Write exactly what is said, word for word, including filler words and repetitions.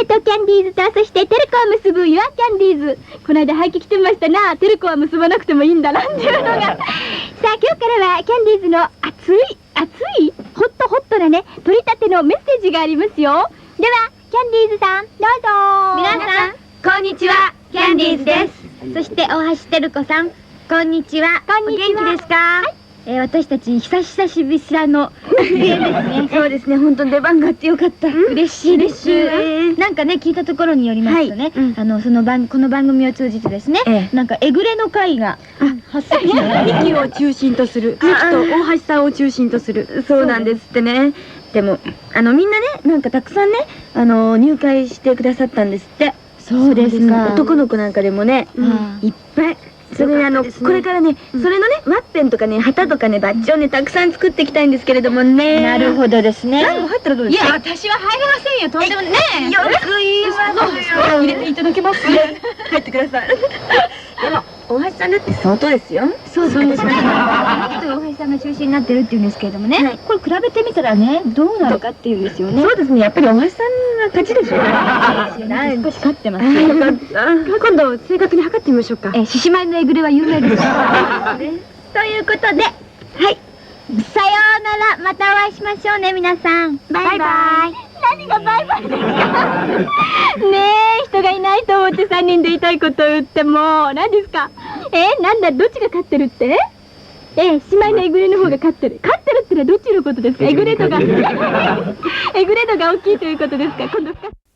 とキャンディーズと、そしてテルコを結ぶユアキャンディーズ。この間廃棄来てましたな。テルコは結ばなくてもいいんだなっていうのが。さあ、今日からはキャンディーズの熱い、熱い、ホットホットなね、取り立てのメッセージがありますよ。では、キャンディーズさん、どうぞ。 皆さん、こんにちは、キャンディーズです。そして、大橋テルコさん、こんにちは。 こんにちは。 お元気ですか？はい。えー、私たち久々しぶりの出演ですね。そうですね、本当に出番があってよかった。嬉しいです。なんかね、聞いたところによりますとね、あのその番この番組を通じてですね、なんかえぐれの会が発生した。 ミキを中心とする、ミキと大橋さんを中心とする。 そうなんですってね。でもあのみんなね、なんかたくさんね、あの入会してくださったんですって。 そうですか。 男の子なんかでもね、いっぱい。それあのこれからね、それのねワッペンとかね旗とかねバッジをねたくさん作っていきたいんですけれどもね。 なるほどですね。 何も入ったらどうですか？ いや、私は入れませんよ。とんでもね。 よく言いますよ。 入れていただけます？ 入ってください。でも大橋さんだって相当ですよ。 そうですね。大橋さんが中心になってるっていうんですけれどもね。これ比べてみたらね、どうなるかっていうんですよね。 そうですね。やっぱり大橋さんが勝ちでしょうね。 少し勝ってます。 今度正確に測ってみましょうか。 え、獅子舞のえぐれは有名です。 ということで、はい。 さようなら、またお会いしましょうね、皆さん。バイバイ。何がバイバイですか？ねえ、人がいないと思ってさんにんで言いたいことを言っても、何ですか？え、なんだ、どっちが勝ってるって？え、姉妹のえぐれの方が勝ってる。勝ってるってのはどっちのことですか？えぐれ度が、えぐれ度が大きいということですか？今度